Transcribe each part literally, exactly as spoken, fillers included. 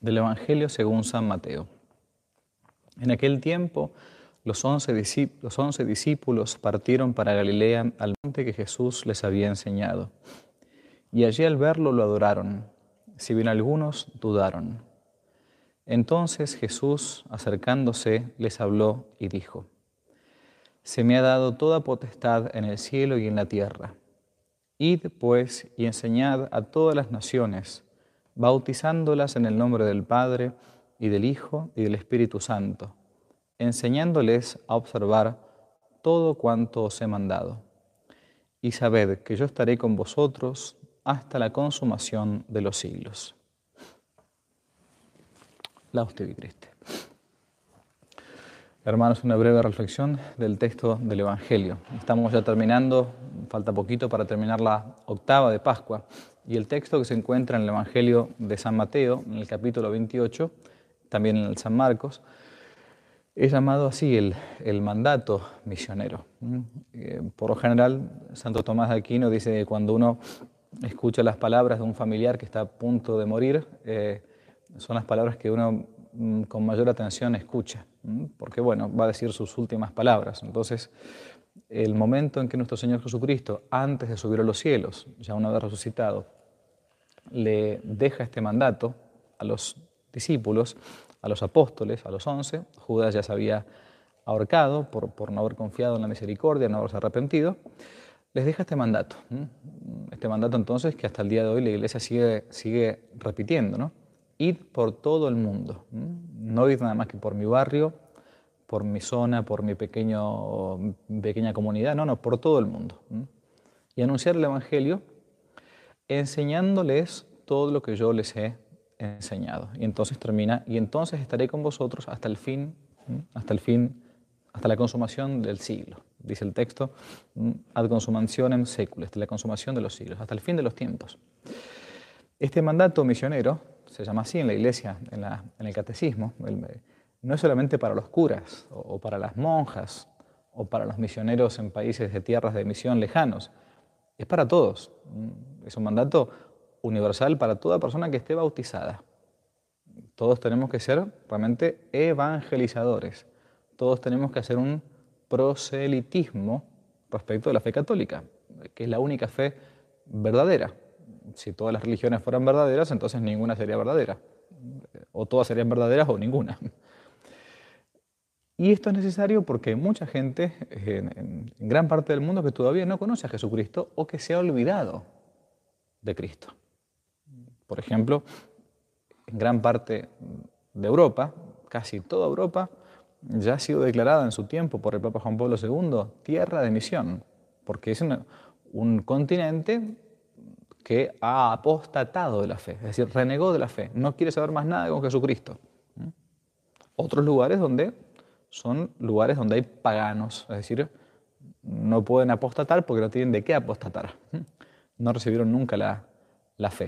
Del Evangelio según San Mateo. En aquel tiempo, los once, los once discípulos partieron para Galilea al monte que Jesús les había enseñado. Y allí al verlo lo adoraron, si bien algunos dudaron. Entonces Jesús, acercándose, les habló y dijo: Se me ha dado toda potestad en el cielo y en la tierra. Id, pues, y enseñad a todas las naciones, bautizándolas en el nombre del Padre, y del Hijo, y del Espíritu Santo, enseñándoles a observar todo cuanto os he mandado. Y sabed que yo estaré con vosotros hasta la consumación de los siglos. Lauste di Christe. Hermanos, una breve reflexión del texto del Evangelio. Estamos ya terminando, falta poquito para terminar la octava de Pascua, y el texto que se encuentra en el Evangelio de San Mateo, en el capítulo veintiocho, también en el San Marcos, es llamado así el, el mandato misionero. Por lo general, Santo Tomás de Aquino dice que cuando uno escucha las palabras de un familiar que está a punto de morir, eh, son las palabras que uno con mayor atención escucha, porque bueno, va a decir sus últimas palabras. Entonces, el momento en que nuestro Señor Jesucristo, antes de subir a los cielos, ya una vez resucitado, le deja este mandato a los discípulos, a los apóstoles, a los once, Judas ya se había ahorcado por, por no haber confiado en la misericordia, no haberse arrepentido, les deja este mandato. Este mandato entonces que hasta el día de hoy la Iglesia sigue, sigue repitiendo, ¿no? Id por todo el mundo, no id nada más que por mi barrio, por mi zona, por mi pequeño, pequeña comunidad, no, no, por todo el mundo. Y anunciar el Evangelio enseñándoles todo lo que yo les he enseñado. Y entonces termina, y entonces estaré con vosotros hasta el fin, hasta el fin, hasta la consumación del siglo. Dice el texto, ad consumationem seculi, hasta la consumación de los siglos, hasta el fin de los tiempos. Este mandato misionero, se llama así en la Iglesia, en, la, en el Catecismo, el, no es solamente para los curas o, o para las monjas o para los misioneros en países de tierras de misión lejanos, es para todos. Es un mandato universal para toda persona que esté bautizada. Todos tenemos que ser realmente evangelizadores. Todos tenemos que hacer un proselitismo respecto de la fe católica, que es la única fe verdadera. Si todas las religiones fueran verdaderas, entonces ninguna sería verdadera. O todas serían verdaderas o ninguna. Y esto es necesario porque hay mucha gente en, en gran parte del mundo que todavía no conoce a Jesucristo o que se ha olvidado de Cristo. Por ejemplo, en gran parte de Europa, casi toda Europa, ya ha sido declarada en su tiempo por el Papa Juan Pablo segundo tierra de misión, porque es una, un continente que ha apostatado de la fe, es decir, renegó de la fe, no quiere saber más nada con Jesucristo. Otros lugares donde son lugares donde hay paganos, es decir, no pueden apostatar porque no tienen de qué apostatar. No recibieron nunca la, la fe.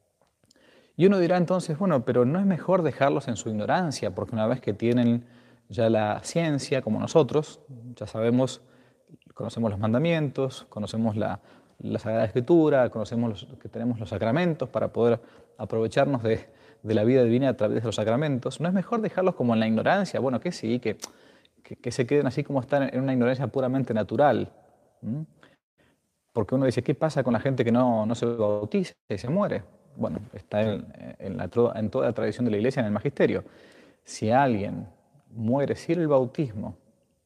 Y uno dirá entonces, bueno, pero ¿no es mejor dejarlos en su ignorancia? Porque una vez que tienen ya la ciencia, como nosotros, ya sabemos, conocemos los mandamientos, conocemos la, la Sagrada Escritura, conocemos los, que tenemos los sacramentos para poder aprovecharnos de, de la vida divina a través de los sacramentos, ¿no es mejor dejarlos como en la ignorancia? Bueno, que sí, que, que, que se queden así como están en una ignorancia puramente natural. ¿Mm? Porque uno dice, ¿qué pasa con la gente que no, no se bautiza y se muere? Bueno, está en, en, la, en toda la tradición de la Iglesia, en el magisterio. Si alguien muere sin el bautismo,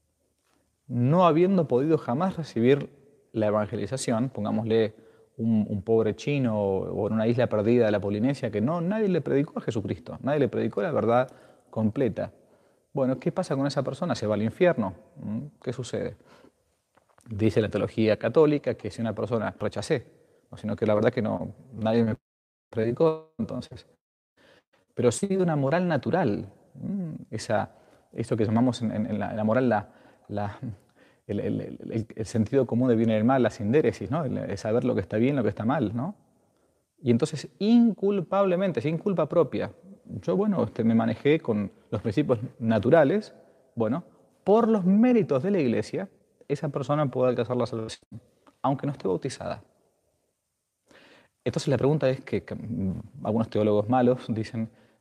no habiendo podido jamás recibir la evangelización, pongámosle un, un pobre chino o, o en una isla perdida de la Polinesia que no, nadie le predicó a Jesucristo, nadie le predicó la verdad completa. Bueno, ¿qué pasa con esa persona? ¿Se va al infierno? ¿Qué sucede? Dice la teología católica que si una persona rechacé, no, sino que la verdad que no, nadie me predicó entonces, pero sí de una moral natural, esa, eso que llamamos en, en, la, en la moral la, la, el, el, el, el sentido común del bien y del mal, la sindéresis, ¿no? El, el saber lo que está bien, lo que está mal, ¿no? Y entonces inculpablemente, sin culpa propia, yo bueno, este, me manejé con los principios naturales, bueno, por los méritos de la Iglesia, esa persona puede alcanzar la salvación, aunque no esté bautizada. Entonces la pregunta es que, que algunos teólogos malos dicen,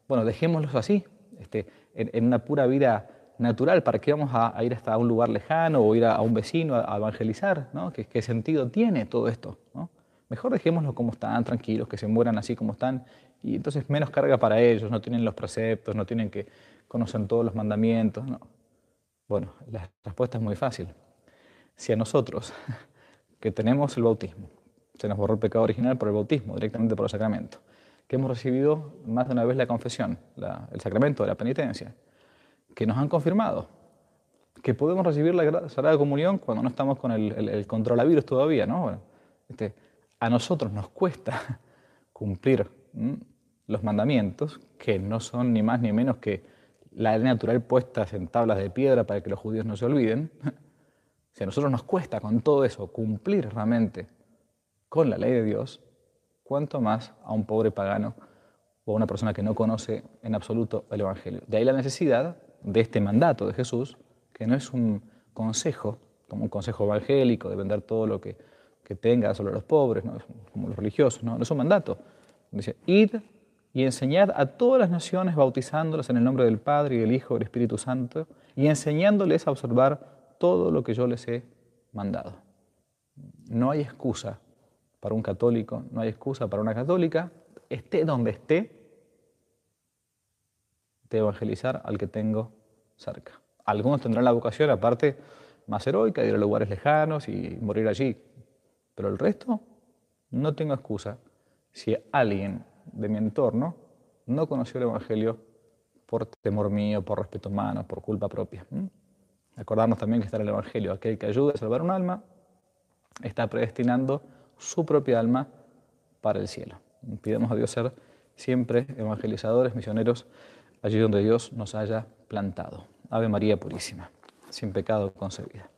Bueno, dejémoslos así, este, en, en una pura vida natural. ¿Para qué vamos a, a ir hasta un lugar lejano o ir a, a un vecino a, a evangelizar? ¿No? ¿Qué, ¿Qué sentido tiene todo esto? ¿No? Mejor dejémoslos como están, tranquilos, que se mueran así como están, y entonces menos carga para ellos, no tienen los preceptos, no tienen que conocer todos los mandamientos. No. Bueno, la respuesta es muy fácil. Si a nosotros, que tenemos el bautismo, se nos borró el pecado original por el bautismo, directamente por el sacramento, que hemos recibido más de una vez la confesión, la, el sacramento de la penitencia, que nos han confirmado, que podemos recibir la Sagrada Comunión cuando no estamos con el, el, el coronavirus todavía, ¿no? Bueno, este, a nosotros nos cuesta cumplir ¿m? los mandamientos, que no son ni más ni menos que la ley natural puestas en tablas de piedra para que los judíos no se olviden. Si a nosotros nos cuesta con todo eso cumplir realmente con la ley de Dios, ¿cuánto más a un pobre pagano o a una persona que no conoce en absoluto el Evangelio? De ahí la necesidad de este mandato de Jesús, que no es un consejo, como un consejo evangélico de vender todo lo que, que tenga sobre los pobres, ¿no? Como los religiosos, no, no es un mandato. Dice, id y enseñad a todas las naciones, bautizándolas en el nombre del Padre y del Hijo y del Espíritu Santo, y enseñándoles a observar todo lo que yo les he mandado. No hay excusa para un católico, no hay excusa para una católica, esté donde esté, de evangelizar al que tengo cerca. Algunos tendrán la vocación, aparte, más heroica, de ir a lugares lejanos y morir allí. Pero el resto, no tengo excusa si alguien de mi entorno no conoció el Evangelio por temor mío, por respeto humano, por culpa propia. ¿Mm? Acordarnos también que está en el Evangelio, aquel que ayuda a salvar un alma, está predestinando su propia alma para el cielo. Pidamos a Dios ser siempre evangelizadores, misioneros, allí donde Dios nos haya plantado. Ave María Purísima, sin pecado concebida.